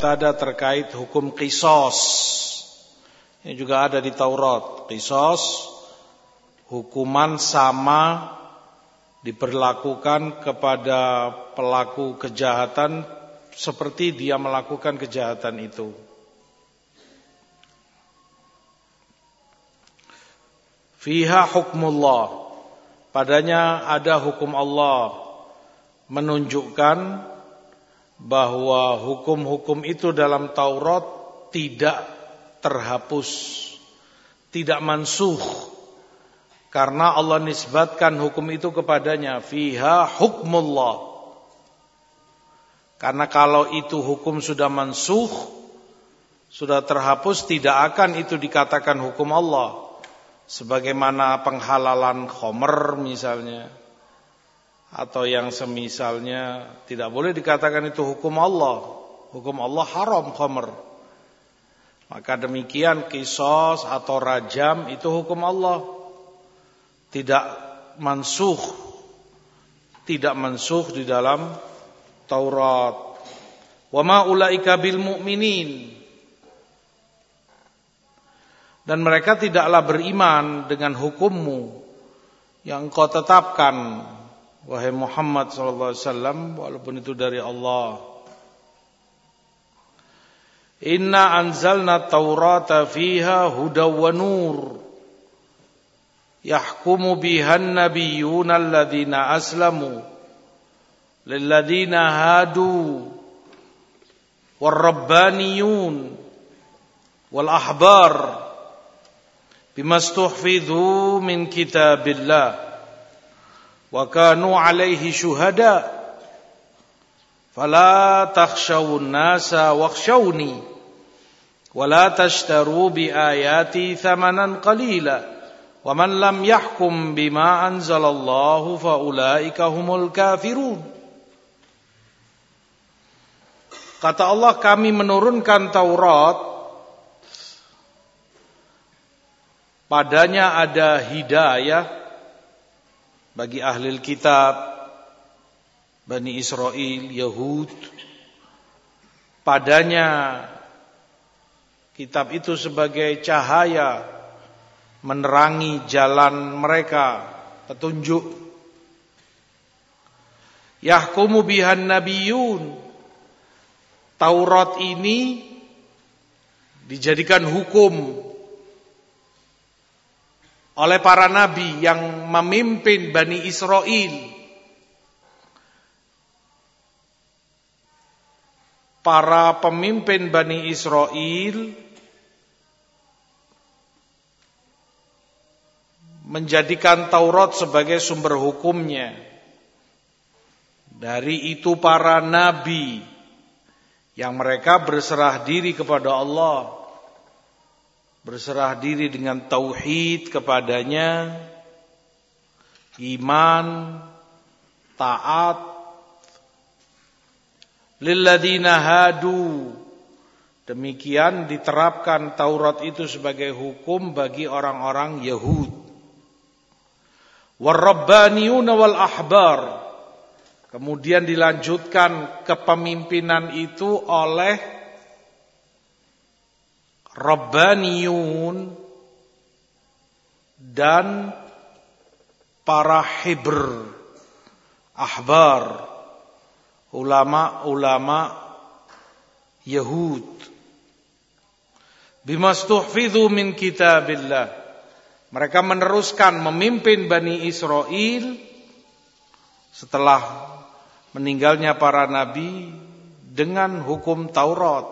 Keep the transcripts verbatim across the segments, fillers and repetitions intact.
Qatadah terkait hukum qisas. Ini juga ada di Taurat. Qisas, hukuman sama diberlakukan kepada pelaku kejahatan seperti dia melakukan kejahatan itu. Fiha hukmullah, padanya ada hukum Allah, menunjukkan bahwa hukum-hukum itu dalam Taurat tidak terhapus, tidak mansukh, karena Allah nisbatkan hukum itu kepadanya. Fiha hukmullah. Karena kalau itu hukum sudah mansukh, sudah terhapus, tidak akan itu dikatakan hukum Allah. Sebagaimana penghalalan khamr misalnya, atau yang semisalnya, tidak boleh dikatakan itu hukum Allah. Hukum Allah haram khamr. Maka demikian qisas atau rajam itu hukum Allah, tidak mansukh, tidak mansukh di dalam Taurat. Wa ma ulaika bil mu'minin, dan mereka tidaklah beriman dengan hukummu yang kau tetapkan, wahai Muhammad sallallahu alaihi wasallam, walaupun itu dari Allah. Inna anzalna taurata fiha hudaw wa nur yahkumu bihan nabiyyuna alladhina aslamu lilladhina hadu warrabbaniyun wal ahbar bima stuhfidhu min kitabillah wa kanu alaihi syuhada fala takhshawun nasa wakhshawni wa la tashtaru bi ayati thamanan qalila wa man lam yahkum bima anzalallahu fa ulaika humul kafirun. Kata Allah, kami menurunkan Taurat, padanya ada hidayah bagi ahli kitab, Bani Israel, Yahud. Padanya kitab itu sebagai cahaya menerangi jalan mereka, petunjuk. Yahkumu bihan nabiyyun, Taurat ini dijadikan hukum oleh para nabi yang memimpin Bani Israel. Para pemimpin Bani Israel menjadikan Taurat sebagai sumber hukumnya. Dari itu para nabi yang mereka berserah diri kepada Allah, berserah diri dengan tauhid kepadanya, iman, taat. Lilladzina hadu, demikian diterapkan Taurat itu sebagai hukum bagi orang-orang Yahud. Warrabbaniyuna wal ahbar, kemudian dilanjutkan kepemimpinan itu oleh Rabbaniyun dan para hibr, ahbar, ulama-ulama Yahud. Bimastuhfidhu min kitabillah, mereka meneruskan memimpin Bani Israel setelah meninggalnya para nabi dengan hukum Taurat.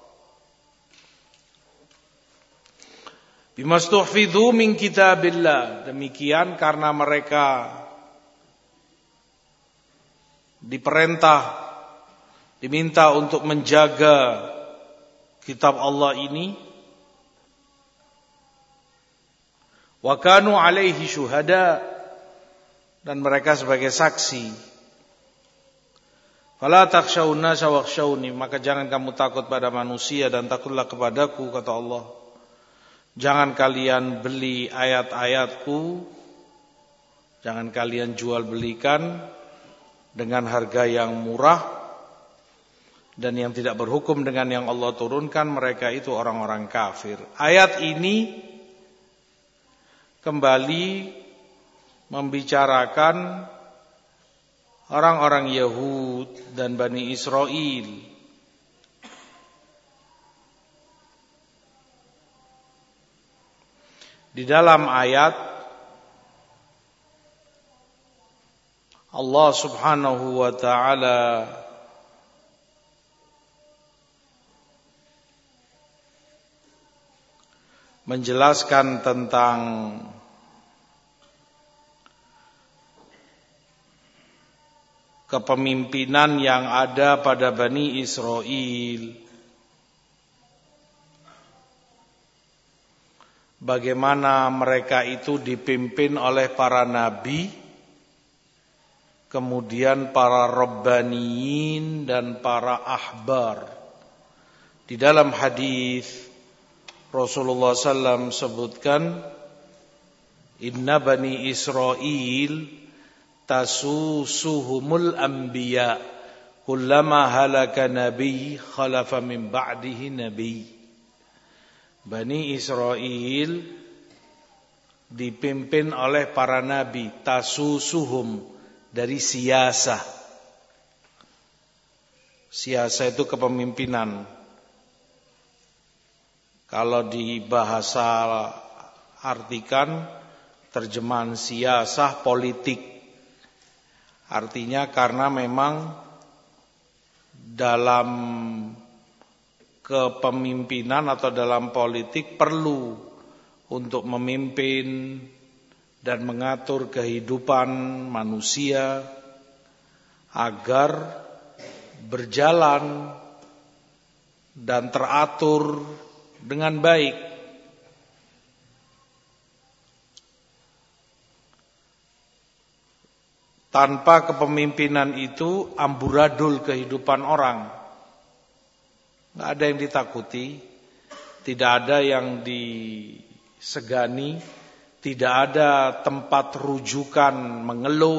Bimastuhfidhu min kitabillah, demikian karena mereka diperintah, diminta untuk menjaga kitab Allah ini. Wa kanu alaihi syuhada, dan mereka sebagai saksi. Fala takhshawun nasa wakhshawni, maka jangan kamu takut pada manusia dan takutlah kepadaku, kata Allah. Jangan kalian beli ayat-ayatku, jangan kalian jual belikan dengan harga yang murah. dan yang tidak berhukum dengan yang Allah turunkan, mereka itu orang-orang kafir. Ayat ini kembali membicarakan orang-orang Yahud dan Bani Israel. Di dalam ayat Allah Subhanahu wa ta'ala menjelaskan tentang kepemimpinan yang ada pada Bani Israel. Bagaimana mereka itu dipimpin oleh para nabi, kemudian para rabbaniyin dan para ahbar. Di dalam hadis Rasulullah sallallahu alaihi wasallam sebutkan, Inna Bani Israel tasusuhumul anbiya kullama halaka nabi khalafa min ba'dihi nabi. Bani Israel dipimpin oleh para nabi, tasusuhum dari siasah. Siasah itu kepemimpinan. Kalau di bahasa artikan terjemahan siasah politik. Artinya karena memang dalam kepemimpinan atau dalam politik perlu untuk memimpin dan mengatur kehidupan manusia agar berjalan dan teratur dengan baik. Tanpa kepemimpinan itu amburadul kehidupan orang. Tidak ada yang ditakuti, tidak ada yang disegani, tidak ada tempat rujukan mengeluh,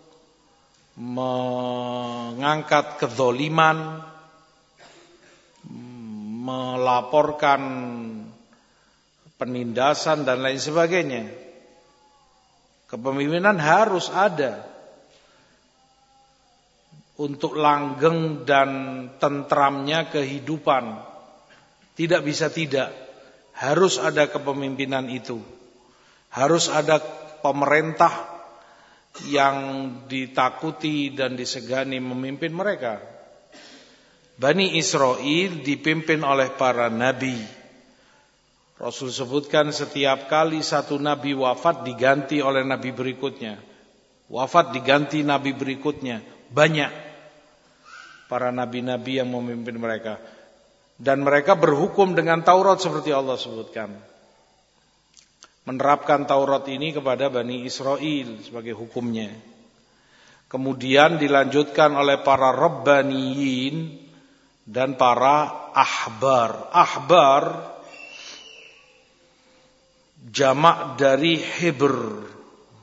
mengangkat kezoliman, melaporkan penindasan dan lain sebagainya. Kepemimpinan harus ada untuk langgeng dan tentramnya kehidupan. Tidak bisa tidak. Harus ada kepemimpinan itu. Harus ada pemerintah yang ditakuti dan disegani memimpin mereka. Bani Israel dipimpin oleh para nabi. Rasul sebutkan setiap kali satu nabi wafat diganti oleh nabi berikutnya. Wafat diganti nabi berikutnya. Banyak para nabi-nabi yang memimpin mereka. Dan mereka berhukum dengan Taurat seperti Allah sebutkan. Menerapkan Taurat ini kepada Bani Israel sebagai hukumnya. Kemudian dilanjutkan oleh para rabbaniyin dan para ahbar. Ahbar jamak dari hibr.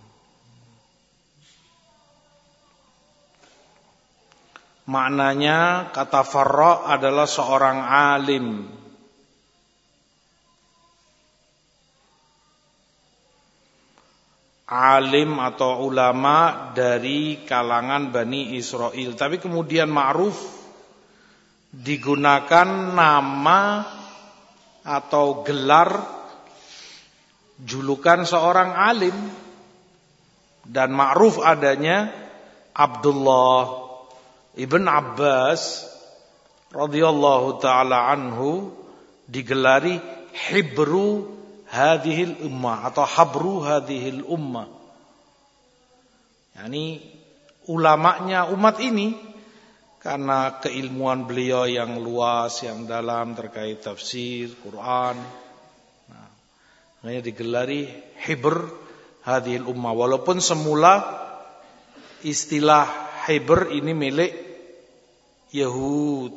Maknanya kata farra adalah seorang alim. Alim atau ulama dari kalangan Bani Israel. Tapi kemudian ma'ruf digunakan nama atau gelar julukan seorang alim. Dan ma'ruf adanya Abdullah Ibn Abbas radhiyallahu taala anhu digelari hibru hadhil ummah atau habru hadhil ummah. Yani ulamanya umat ini karena keilmuan beliau yang luas, yang dalam terkait tafsir Quran. Nah, makanya digelari hibr hadhil ummah walaupun semula istilah hibr ini milik Yahud.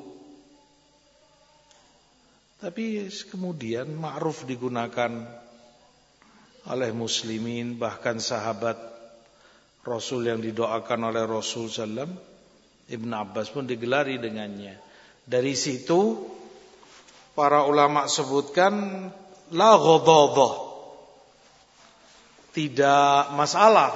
Tapi kemudian ma'ruf digunakan oleh muslimin, bahkan sahabat Rasul yang didoakan oleh Rasul sallallahu alaihi wasallam, Ibn Abbas pun digelari dengannya. Dari situ para ulama sebutkan la ghadhadah, tidak masalah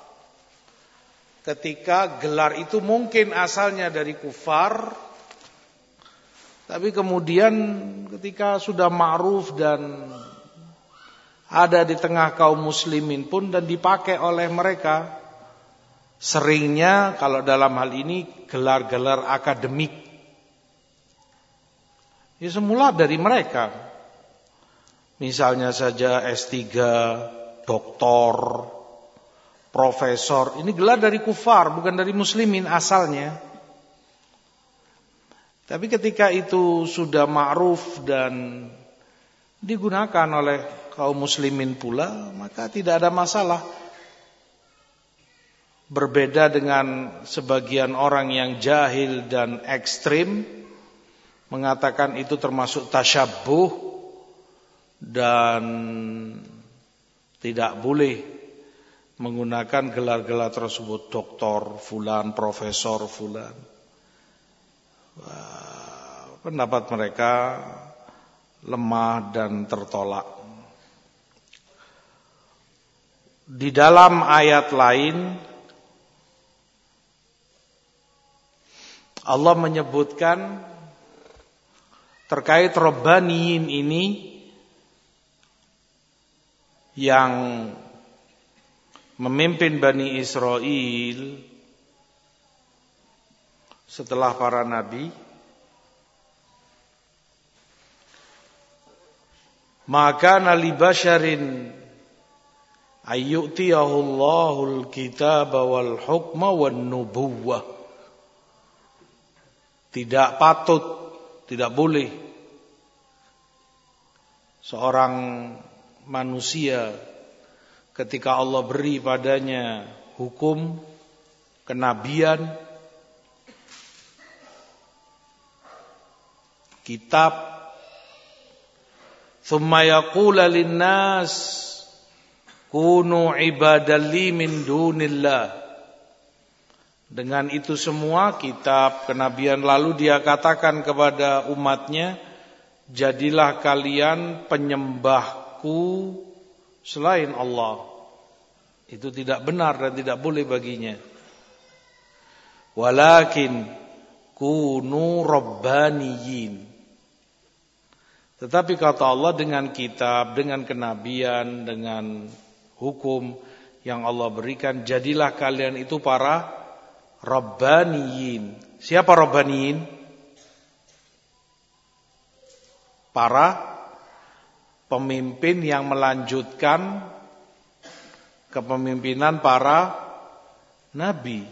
ketika gelar itu mungkin asalnya dari kufar, tapi kemudian ketika sudah ma'ruf dan ada di tengah kaum muslimin pun dan dipakai oleh mereka, seringnya kalau dalam hal ini gelar-gelar akademik. Ya semula dari mereka. Misalnya saja S tiga, doktor, profesor. Ini gelar dari kufar, bukan dari muslimin asalnya. Tapi ketika itu sudah ma'ruf dan digunakan oleh kaum muslimin pula, maka tidak ada masalah. Berbeda dengan sebagian orang yang jahil dan ekstrim, mengatakan itu termasuk tasyabbuh dan tidak boleh menggunakan gelar-gelar tersebut, doktor fulan, profesor fulan. Wah, pendapat mereka lemah dan tertolak. Di dalam ayat lain Allah menyebutkan terkait Rabbaniyin ini yang memimpin Bani Israel setelah para nabi, maka li basyarin ayyutiyahu Allahul kitaba wal hukma wan nubuwwah. Tidak patut, tidak boleh seorang manusia ketika Allah beri padanya hukum, kenabian, kitab, thumma yaqula linnas kunu ibadalli min dunillah. Dengan itu semua kitab, kenabian, lalu dia katakan kepada umatnya, jadilah kalian penyembahku selain Allah. Itu tidak benar dan tidak boleh baginya. Walakin kunu rabbaniyin. Tetapi kata Allah, dengan kitab, dengan kenabian, dengan hukum yang Allah berikan, jadilah kalian itu para Rabbaniyin. Siapa Rabbaniyin? Para pemimpin yang melanjutkan kepemimpinan para nabi.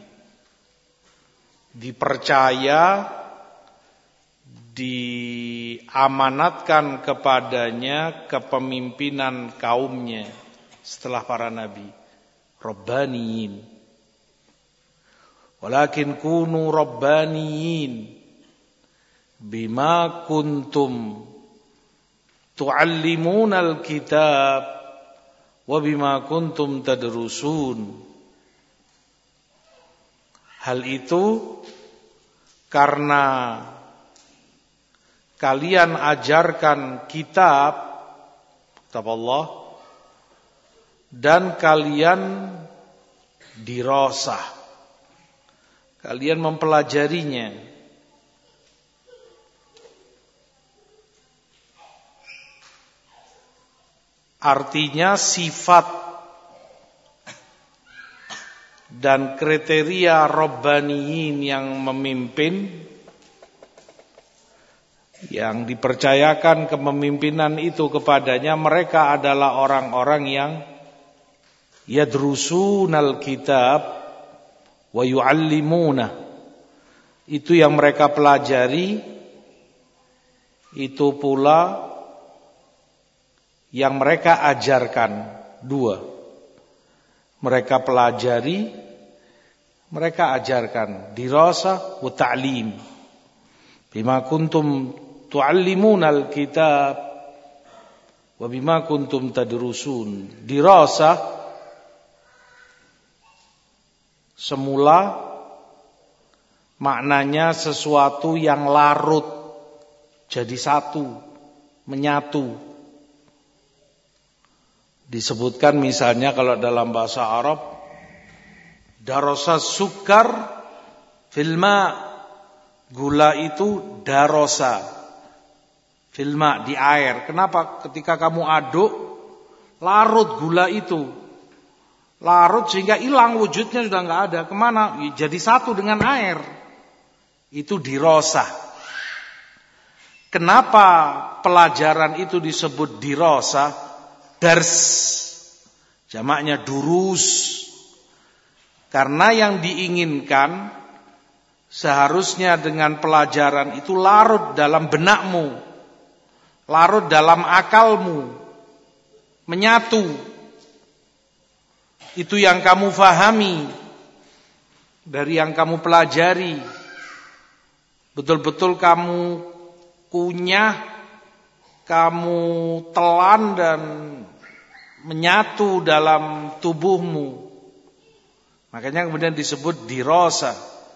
Dipercaya, diamanatkan kepadanya kepemimpinan kaumnya setelah para nabi. Rabbaniyin. Walakin kunu rabbaniyin bima kuntum tu'allimuna al-kitab wa bima kuntum tadrusun. Hal itu karena kalian ajarkan kitab, kitab Allah, dan kalian dirasah. Kalian mempelajarinya. Artinya sifat dan kriteria Rabbaniyin yang memimpin, yang dipercayakan kepemimpinan itu kepadanya, mereka adalah orang-orang yang yadrusunal kitab wa yu'allimuna. Itu yang mereka pelajari, itu pula yang mereka ajarkan. Dua, mereka pelajari, mereka ajarkan. Dirasah wa ta'lim. Bima kuntum tu'allimuna al-kitab wa bima kuntum tadrusun. Dirasah semula maknanya sesuatu yang larut jadi satu, menyatu. Disebutkan misalnya kalau dalam bahasa Arab, darosa sukar filma, gula itu darosa filma, di air. Kenapa? Ketika kamu aduk, larut gula itu, larut sehingga hilang wujudnya, sudah nggak ada. Kemana? Jadi satu dengan air. Itu dirosah. Kenapa pelajaran itu disebut dirosah? Dars, jamaknya durus. Karena yang diinginkan seharusnya dengan pelajaran itu larut dalam benakmu, larut dalam akalmu, menyatu. Itu yang kamu fahami dari yang kamu pelajari. Betul-betul kamu kunyah, kamu telan dan menyatu dalam tubuhmu. Makanya kemudian disebut dirosah.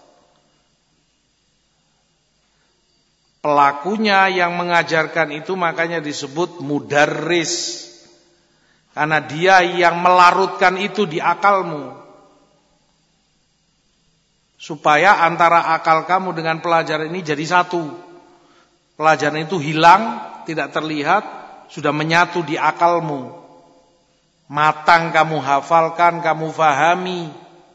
Pelakunya yang mengajarkan itu makanya disebut mudarris. Karena dia yang melarutkan itu di akalmu. Supaya antara akal kamu dengan pelajaran ini jadi satu. Pelajaran itu hilang, tidak terlihat, sudah menyatu di akalmu. Matang kamu hafalkan, kamu fahami.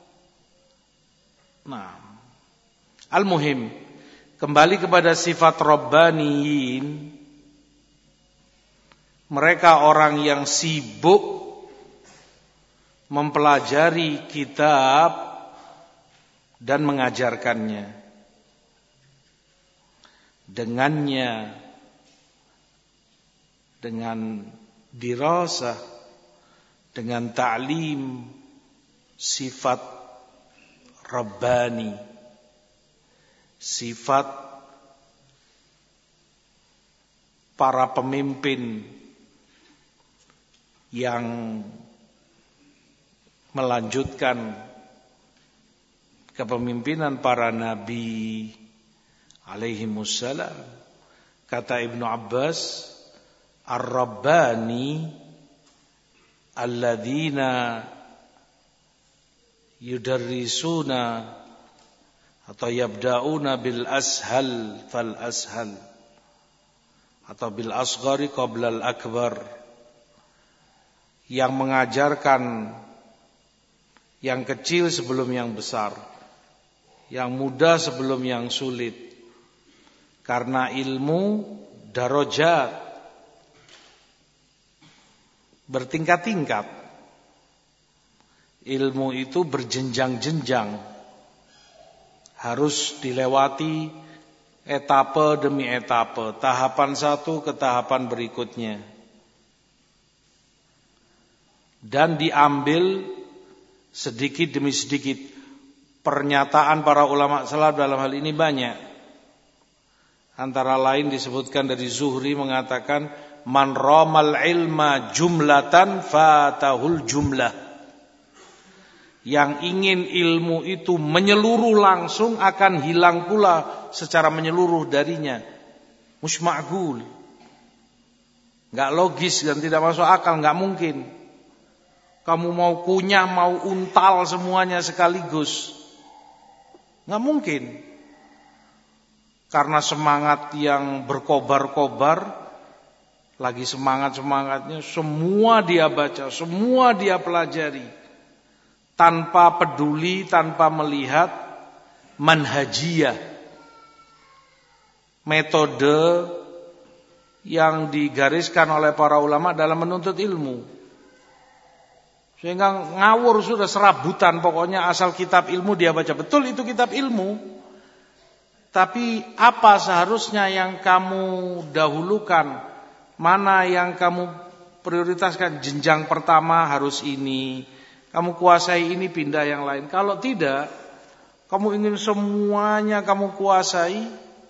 Nah, al-muhim, kembali kepada sifat Rabbaniyin. Mereka orang yang sibuk mempelajari kitab dan mengajarkannya. Dengannya, dengan dirasah, dengan ta'lim sifat Rabbani, sifat para pemimpin yang melanjutkan kepemimpinan para nabi alaihimussalam. Kata Ibnu Abbas, ar-rabbani alladzina yudarrisuna atau yabda'una bil ashal fal ashal atau bil asghari qabla al akbar, yang mengajarkan yang kecil sebelum yang besar, yang mudah sebelum yang sulit. Karena ilmu darajat, bertingkat-tingkat. Ilmu itu berjenjang-jenjang, harus dilewati etape demi etape, tahapan satu ke tahapan berikutnya, dan diambil sedikit demi sedikit. Pernyataan para ulama salaf dalam hal ini banyak. Antara lain disebutkan dari Zuhri mengatakan, man ramal ilma jumlatan fatahul jumlah. Yang ingin ilmu itu menyeluruh langsung akan hilang pula secara menyeluruh darinya. Musma'gul, gak logis dan tidak masuk akal, gak mungkin. Kamu mau kunyah, mau untal semuanya sekaligus, gak mungkin. Karena semangat yang berkobar-kobar, lagi semangat-semangatnya, semua dia baca, semua dia pelajari, tanpa peduli, tanpa melihat manhajiyah, metode yang digariskan oleh para ulama dalam menuntut ilmu. Sehingga ngawur sudah, serabutan, pokoknya asal kitab ilmu dia baca. Betul, itu kitab ilmu. Tapi apa seharusnya yang kamu dahulukan? Mana yang kamu prioritaskan? Jenjang pertama harus ini, kamu kuasai ini, pindah yang lain. Kalau tidak, kamu ingin semuanya kamu kuasai,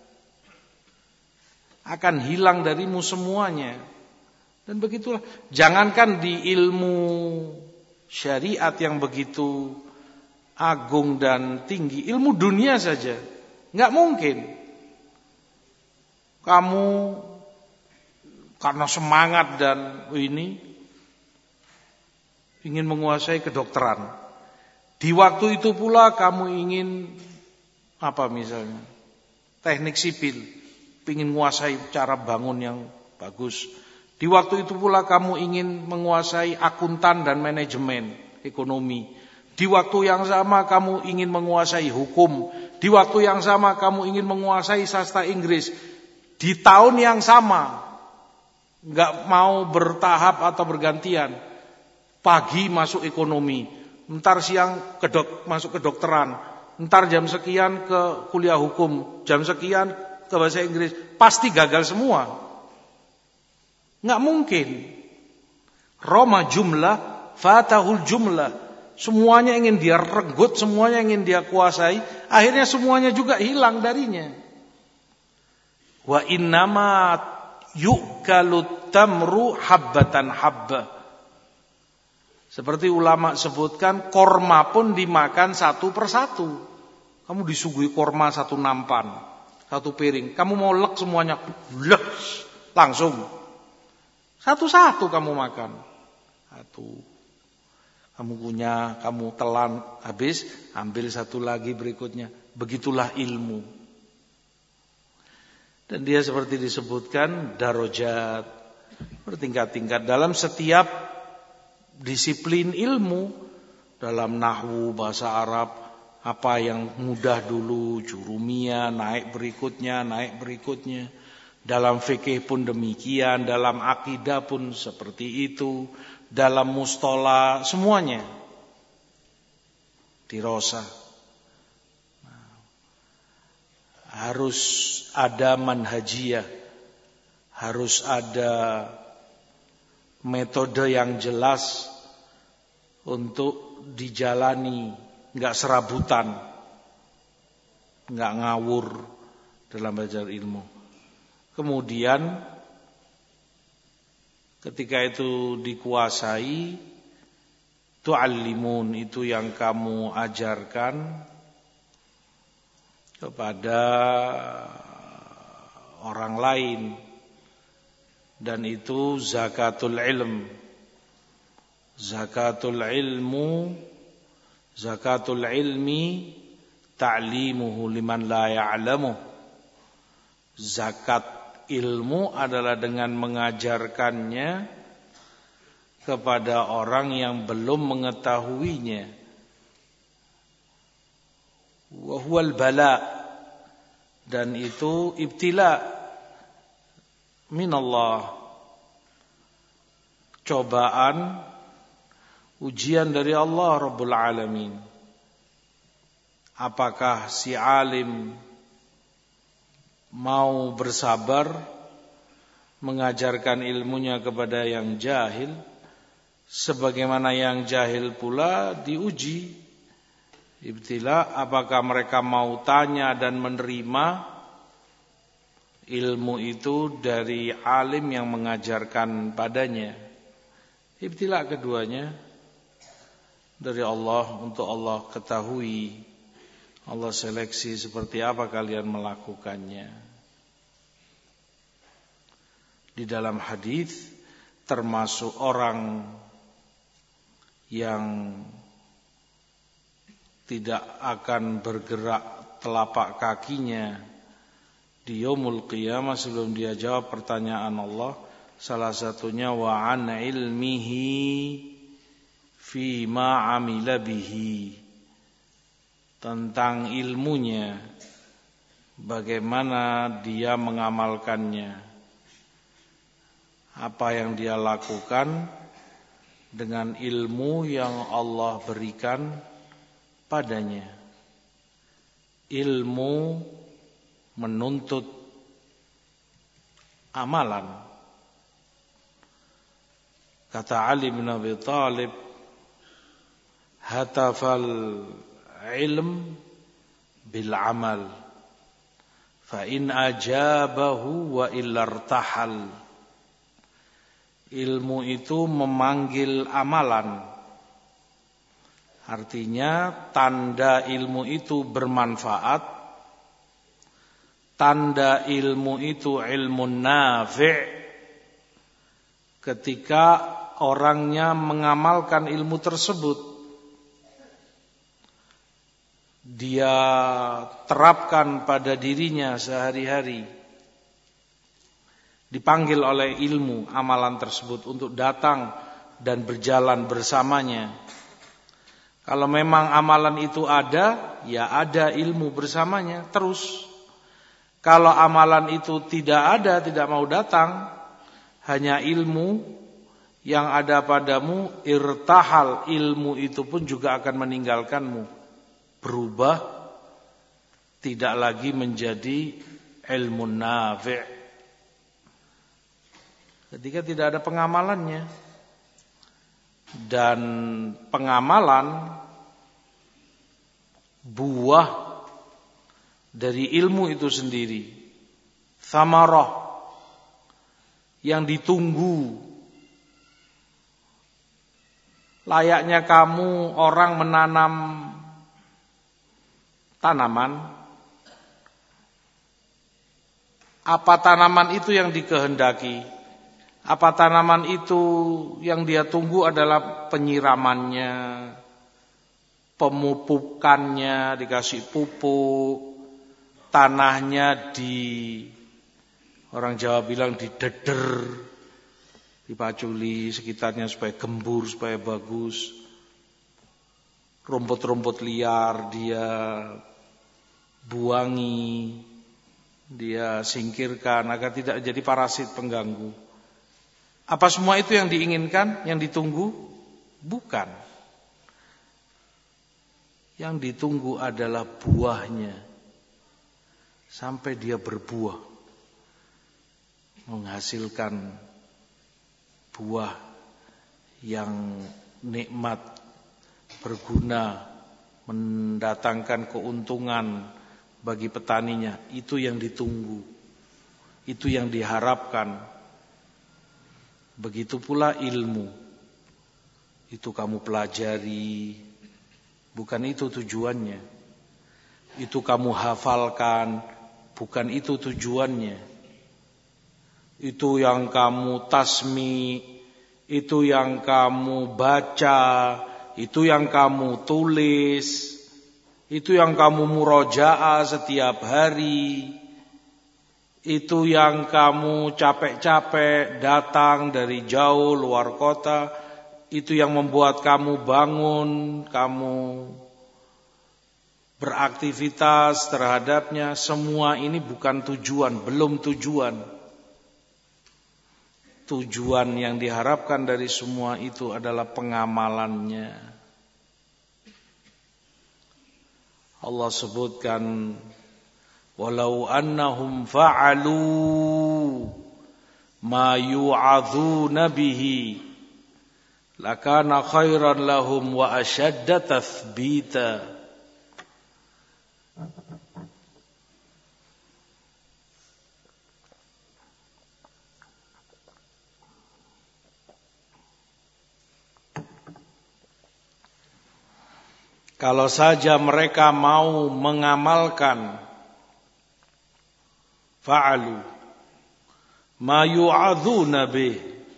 akan hilang darimu semuanya. Dan begitulah, jangankan di ilmu syariat yang begitu agung dan tinggi, ilmu dunia saja. Enggak mungkin. Kamu karena semangat dan ini ingin menguasai kedokteran. Di waktu itu pula kamu ingin apa misalnya? Teknik sipil, ingin menguasai cara bangun yang bagus. Di waktu itu pula kamu ingin menguasai akuntan dan manajemen ekonomi. Di waktu yang sama kamu ingin menguasai hukum. Di waktu yang sama kamu ingin menguasai sastra Inggris. Di tahun yang sama, nggak mau bertahap atau bergantian. Pagi masuk ekonomi, ntar siang ke dok, masuk kedokteran, ntar jam sekian ke kuliah hukum, jam sekian ke bahasa Inggris. Pasti gagal semua. Nggak mungkin. Roma jumlah, fatahul jumlah. Semuanya ingin dia renggut, semuanya ingin dia kuasai. Akhirnya semuanya juga hilang darinya. Wa innama yu'kalut tamru habbatan habba. Seperti ulama sebutkan, korma pun dimakan satu persatu. Kamu disuguhi korma satu nampan, satu piring. Kamu mau lek semuanya, lek, langsung. Satu-satu kamu makan. Satu. Kamu punya, kamu telan, habis, ambil satu lagi berikutnya. Begitulah ilmu. Dan dia seperti disebutkan, darajat, bertingkat-tingkat dalam setiap disiplin ilmu. Dalam nahwu, bahasa Arab, apa yang mudah dulu, jurumiyah, naik berikutnya, naik berikutnya. Dalam fikih pun demikian, dalam akidah pun seperti itu, dalam mustola semuanya dirosah. Nah, harus ada manhajiyah, harus ada metode yang jelas untuk dijalani, nggak serabutan, nggak ngawur dalam belajar ilmu. Kemudian ketika itu dikuasai, tu'allimun, itu yang kamu ajarkan kepada orang lain. Dan itu zakatul ilm. Zakatul ilmu, zakatul ilmi ta'limuhu liman la ya'lamuh. Zakat ilmu adalah dengan mengajarkannya kepada orang yang belum mengetahuinya. Wa huwal bala, dan itu ibtila minallah, cobaan, ujian dari Allah Rabbul Alamin. Apakah si alim mau bersabar mengajarkan ilmunya kepada yang jahil, sebagaimana yang jahil pula diuji, ibtila, apakah mereka mau tanya dan menerima ilmu itu dari alim yang mengajarkan padanya. Ibtila keduanya dari Allah, untuk Allah ketahui, Allah seleksi seperti apa kalian melakukannya. Di dalam hadis termasuk orang yang tidak akan bergerak telapak kakinya di yaumul qiyamah sebelum dia jawab pertanyaan Allah, salah satunya wa an ilmihi fi ma amila bihi, tentang ilmunya, bagaimana dia mengamalkannya, apa yang dia lakukan dengan ilmu yang Allah berikan padanya. Ilmu menuntut amalan. Kata Ali bin Abi Thalib, hatafal ilm bil amal, fa in ajabahu wa illartahal. Ilmu itu memanggil amalan. Artinya tanda ilmu itu bermanfaat tanda ilmu itu ilmu nafi' ketika orangnya mengamalkan ilmu tersebut. Dia terapkan pada dirinya sehari-hari. Dipanggil oleh ilmu amalan tersebut untuk datang dan berjalan bersamanya. Kalau memang amalan itu ada, ya ada ilmu bersamanya terus. Kalau amalan itu tidak ada, tidak mau datang, hanya ilmu yang ada padamu, irtahal, ilmu itu pun juga akan meninggalkanmu. Berubah, tidak lagi menjadi ilmu nafi'. Ketika tidak ada pengamalannya. Dan pengamalan buah dari ilmu itu sendiri, thamarah yang ditunggu. Layaknya kamu orang menanam tanaman, apa tanaman itu yang dikehendaki? Apa tanaman itu yang dia tunggu adalah penyiramannya, pemupukannya, dikasih pupuk, tanahnya di, orang Jawa bilang dideder, dipaculi sekitarnya supaya gembur, supaya bagus. Rumput-rumput liar dia buangi, dia singkirkan agar tidak jadi parasit pengganggu. Apa semua itu yang diinginkan, yang ditunggu? Bukan. Yang ditunggu adalah buahnya. Sampai dia berbuah. Menghasilkan buah yang nikmat, berguna, mendatangkan keuntungan bagi petaninya. Itu yang ditunggu. Itu yang diharapkan. Begitu pula ilmu. Itu kamu pelajari. Bukan itu tujuannya. Itu kamu hafalkan. Bukan itu tujuannya. Itu yang kamu tasmi. Itu yang kamu baca. Itu yang kamu tulis. Itu yang kamu murojaah setiap hari. Itu yang kamu capek-capek datang dari jauh luar kota. Itu yang membuat kamu bangun, kamu beraktivitas terhadapnya. Semua ini bukan tujuan, belum tujuan. Tujuan yang diharapkan dari semua itu adalah pengamalannya. Allah sebutkan, walau annahum fa'alu ma yu'adzuna bihi lakana khairan lahum wa ashadda tathbita. Kalau saja mereka mau mengamalkan fa'alu ma yu'adzuna bih,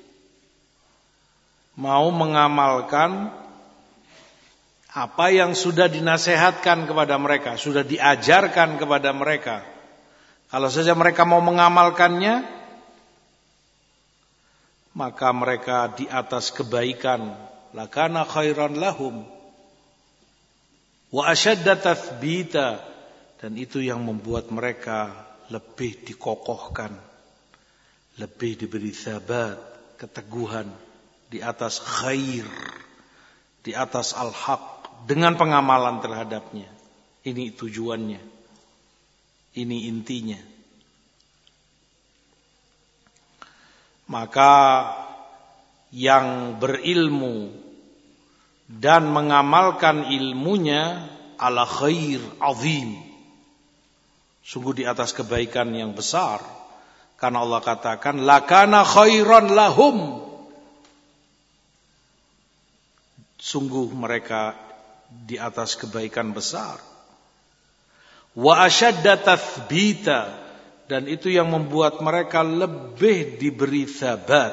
mau mengamalkan apa yang sudah dinasehatkan kepada mereka, sudah diajarkan kepada mereka. Kalau saja mereka mau mengamalkannya, maka mereka di atas kebaikan, lakana khairan lahum wa ashadda tathbita, dan itu yang membuat mereka lebih dikokohkan, lebih diberi sabat, keteguhan di atas khair, di atas al-haq, dengan pengamalan terhadapnya. Ini tujuannya, ini intinya. Maka yang berilmu dan mengamalkan ilmunya ala khair azim, sungguh di atas kebaikan yang besar. Karena Allah katakan lakana khairan lahum, sungguh mereka di atas kebaikan besar. Wa ashadda tathbita, Dan itu yang membuat mereka lebih diberi thabat.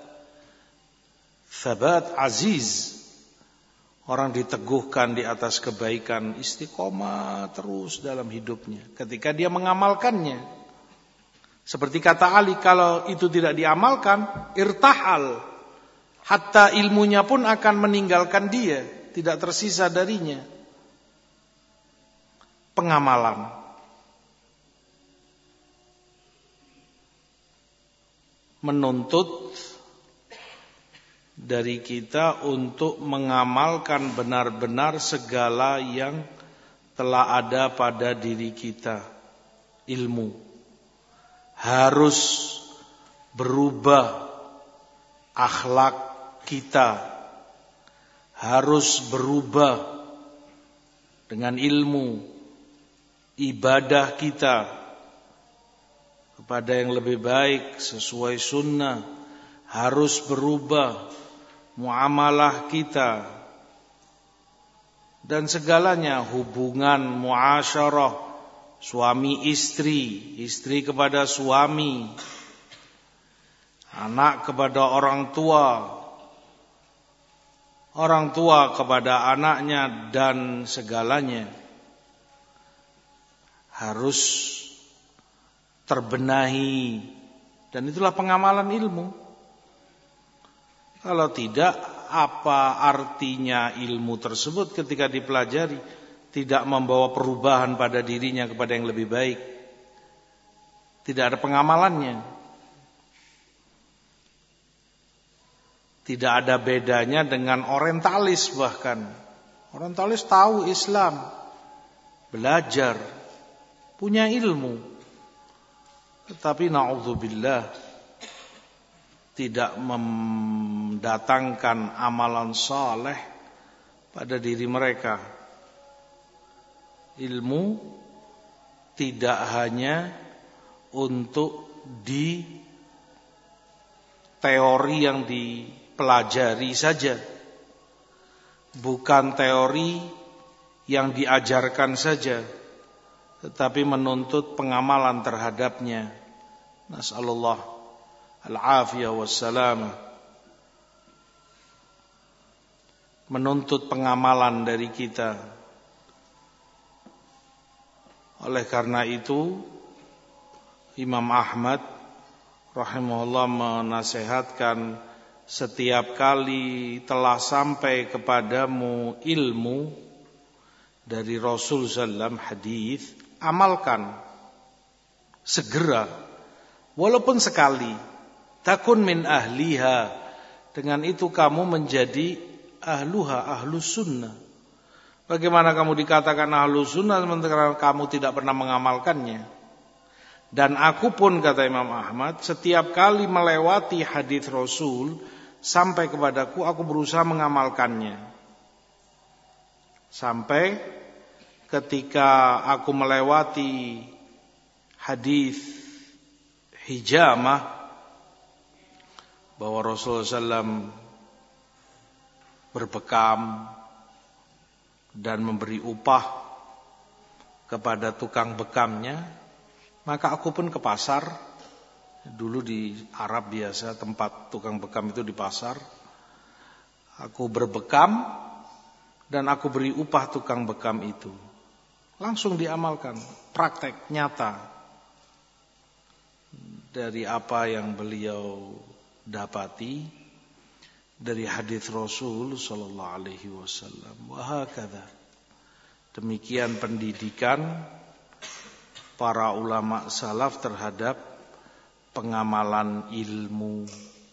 Thabat aziz. Orang diteguhkan di atas kebaikan, istiqomah terus dalam hidupnya ketika dia mengamalkannya. Seperti kata Ali, kalau itu tidak diamalkan, irtahal. Hatta ilmunya pun akan meninggalkan dia, tidak tersisa darinya. Pengamalan. Menuntut dari kita untuk mengamalkan benar-benar segala yang telah ada pada diri kita. Ilmu harus berubah, akhlak kita harus berubah dengan ilmu, ibadah kita kepada yang lebih baik sesuai sunnah harus berubah, muamalah kita dan segalanya, hubungan muasyarah suami istri, istri kepada suami, anak kepada orang tua, orang tua kepada anaknya, dan segalanya harus terbenahi. Dan itulah pengamalan ilmu. Kalau tidak, apa artinya ilmu tersebut ketika dipelajari tidak membawa perubahan pada dirinya kepada yang lebih baik? Tidak ada pengamalannya. Tidak ada bedanya dengan orientalis bahkan. Orientalis tahu Islam, belajar, punya ilmu. Tetapi na'udzubillah, tidak mendatangkan amalan saleh pada diri mereka. Ilmu tidak hanya untuk di teori yang dipelajari saja, bukan teori yang diajarkan saja, tetapi menuntut pengamalan terhadapnya. Nas'alullah al-afiyah wassalamah. Menuntut pengamalan dari kita. Oleh karena itu Imam Ahmad rahimahullah menasihatkan, setiap kali telah sampai kepadamu ilmu dari Rasul sallallahu alaihi wasallam, hadis, amalkan segera, walaupun sekali. Takun min ahliha, dengan itu kamu menjadi ahluha, ahlus sunnah. Bagaimana kamu dikatakan ahlus sunnah sementara kamu tidak pernah mengamalkannya? Dan aku pun, kata Imam Ahmad, setiap kali melewati hadis Rasul sampai kepadaku, aku berusaha mengamalkannya. Sampai ketika aku melewati hadis hijamah, bahwa Rasulullah sallallahu alaihi wasallam berbekam dan memberi upah kepada tukang bekamnya, maka aku pun ke pasar. Dulu di Arab biasa tempat tukang bekam itu di pasar. Aku berbekam dan aku beri upah tukang bekam itu. Langsung diamalkan, praktek nyata dari apa yang beliau dapati dari hadis Rasul sallallahu alaihi wasallam. Wa hakadha. Demikian pendidikan para ulama salaf terhadap pengamalan ilmu.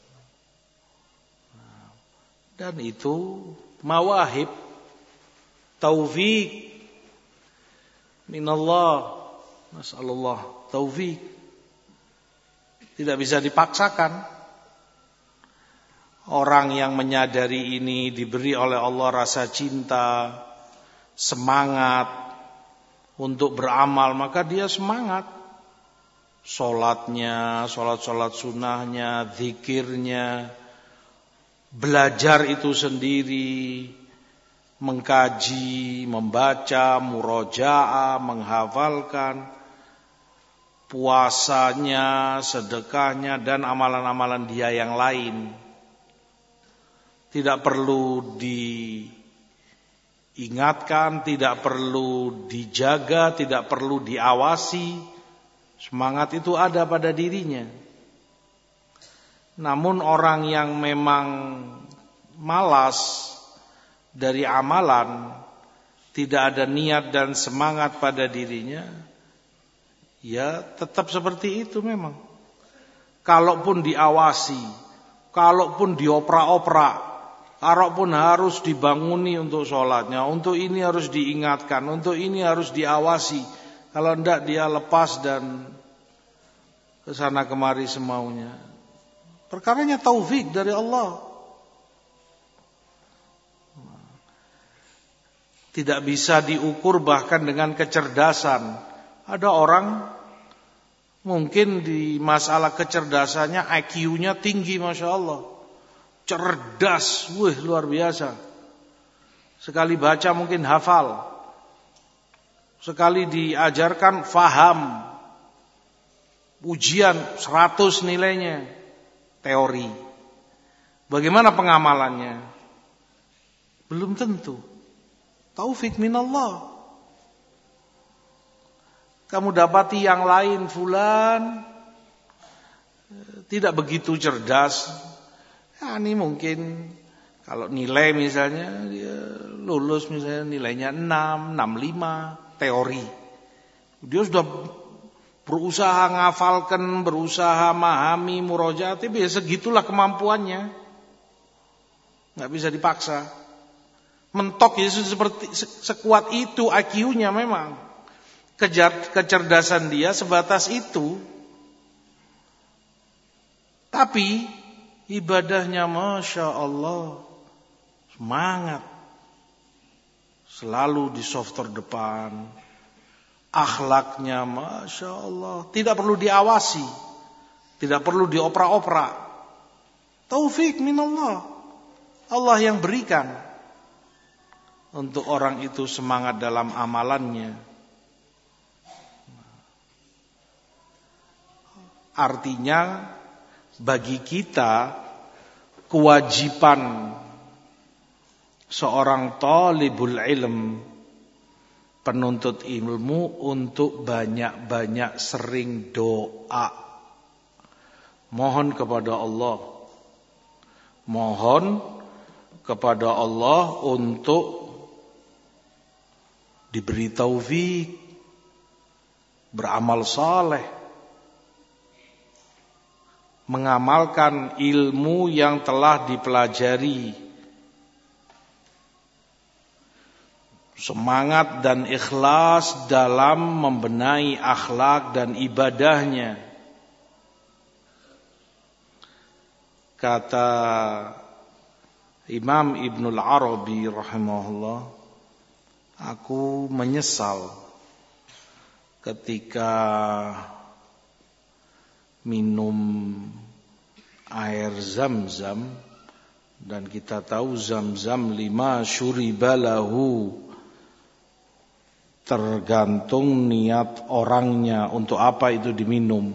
Dan itu mawahib, taufik minallah, nasallallahu taufik. Tidak bisa dipaksakan. Orang yang menyadari ini diberi oleh Allah rasa cinta, semangat untuk beramal, maka dia semangat. Sholatnya, sholat-sholat sunnahnya, zikirnya, belajar itu sendiri, mengkaji, membaca, murojaah, menghafalkan, puasanya, sedekahnya, dan amalan-amalan dia yang lain. Tidak perlu diingatkan, tidak perlu dijaga, tidak perlu diawasi. Semangat itu ada pada dirinya. Namun orang yang memang malas dari amalan, tidak ada niat dan semangat pada dirinya, ya tetap seperti itu memang. Kalaupun diawasi, kalaupun dioprak-oprak, kalaupun harus dibanguni untuk sholatnya, untuk ini harus diingatkan, untuk ini harus diawasi. Kalau tidak dia lepas dan kesana kemari semaunya. Perkaranya taufik dari Allah. Tidak bisa diukur bahkan dengan kecerdasan. Ada orang mungkin di masalah kecerdasannya I Q-nya tinggi, Masya Allah. Cerdas, wih luar biasa. Sekali baca mungkin hafal. Sekali diajarkan faham. Ujian seratus nilainya. Teori. Bagaimana pengamalannya? Belum tentu. Taufik minallah. Kamu dapati yang lain, fulan tidak begitu cerdas. Ya, ini mungkin kalau nilai misalnya dia lulus misalnya nilainya enam, enam koma lima teori. Dia sudah berusaha ngafalkan, berusaha memahami murojaat, tapi ya segitulah kemampuannya. Enggak bisa dipaksa. Mentok Yesus seperti sekuat itu I Q-nya memang. Kejar, kecerdasan dia sebatas itu. Tapi ibadahnya Masya Allah semangat. Selalu di soft terdepan. Akhlaknya Masya Allah. Tidak perlu diawasi. Tidak perlu dioprak-oprak. Taufik minallah. Allah yang berikan. Untuk orang itu semangat dalam amalannya. Artinya bagi kita kewajiban seorang talibul ilm, penuntut ilmu untuk banyak-banyak sering doa. Mohon kepada Allah. Mohon kepada Allah untuk diberi taufik, beramal saleh, mengamalkan ilmu yang telah dipelajari, semangat dan ikhlas dalam membenahi akhlak dan ibadahnya. Kata Imam Ibnul Arabi rahimahullah, aku menyesal ketika minum air Zam-Zam, dan kita tahu Zam-Zam lima syuribalahu, tergantung niat orangnya untuk apa itu diminum,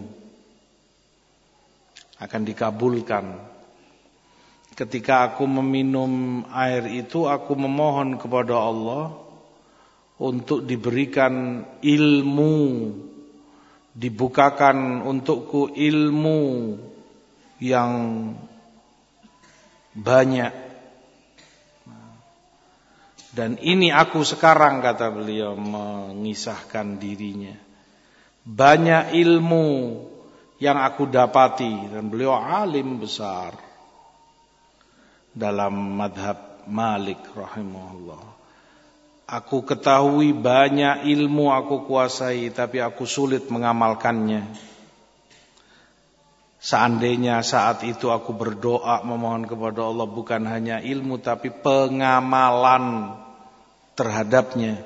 akan dikabulkan. Ketika aku meminum air itu, aku memohon kepada Allah untuk diberikan ilmu, dibukakan untukku ilmu yang banyak. Dan ini aku sekarang, kata beliau mengisahkan dirinya. Banyak ilmu yang aku dapati, dan beliau alim besar dalam madhab Malik rahimahullah. Aku ketahui banyak ilmu aku kuasai, tapi aku sulit mengamalkannya. Seandainya saat itu aku berdoa memohon kepada Allah bukan hanya ilmu, tapi pengamalan terhadapnya.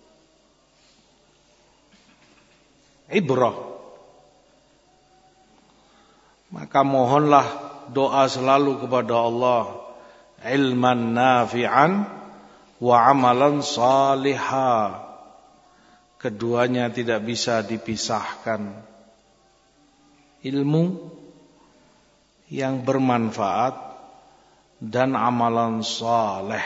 Ibrah. Maka mohonlah doa selalu kepada Allah. Ilman nafi'an wa amalan salihah. Keduanya tidak bisa dipisahkan. ilmu yang bermanfaat dan amalan saleh.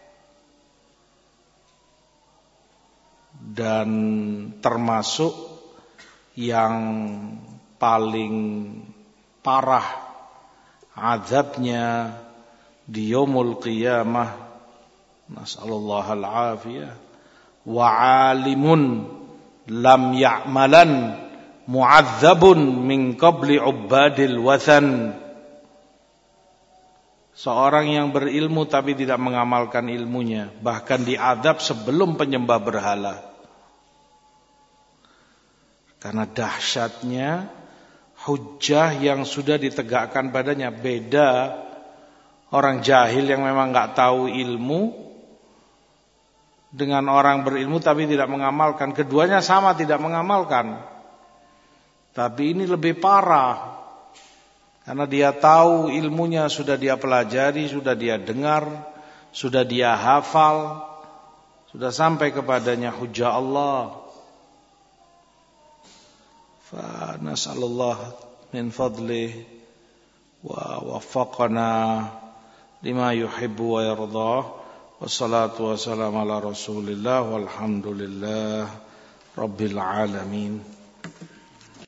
Dan termasuk yang paling parah azabnya di yaumul qiyamah, nasallallahu al-afiyah, wa alimun lam ya'malan mu'adzabun min qabli ubadil wathan. Seorang yang berilmu tapi tidak mengamalkan ilmunya, bahkan diadab sebelum penyembah berhala. Karena dahsyatnya hujjah yang sudah ditegakkan padanya. Beda orang jahil yang memang enggak tahu ilmu dengan orang berilmu tapi tidak mengamalkan. Keduanya sama tidak mengamalkan. Tapi ini lebih parah. Karena dia tahu ilmunya sudah dia pelajari, sudah dia dengar, sudah dia hafal, sudah sampai kepadanya hujjah Allah. Fa nas'alullah min fadlih wa waffaqana lima yuhibbu wa yardah. Wassalatu wassalamu ala Rasulillah walhamdulillah rabbil alamin.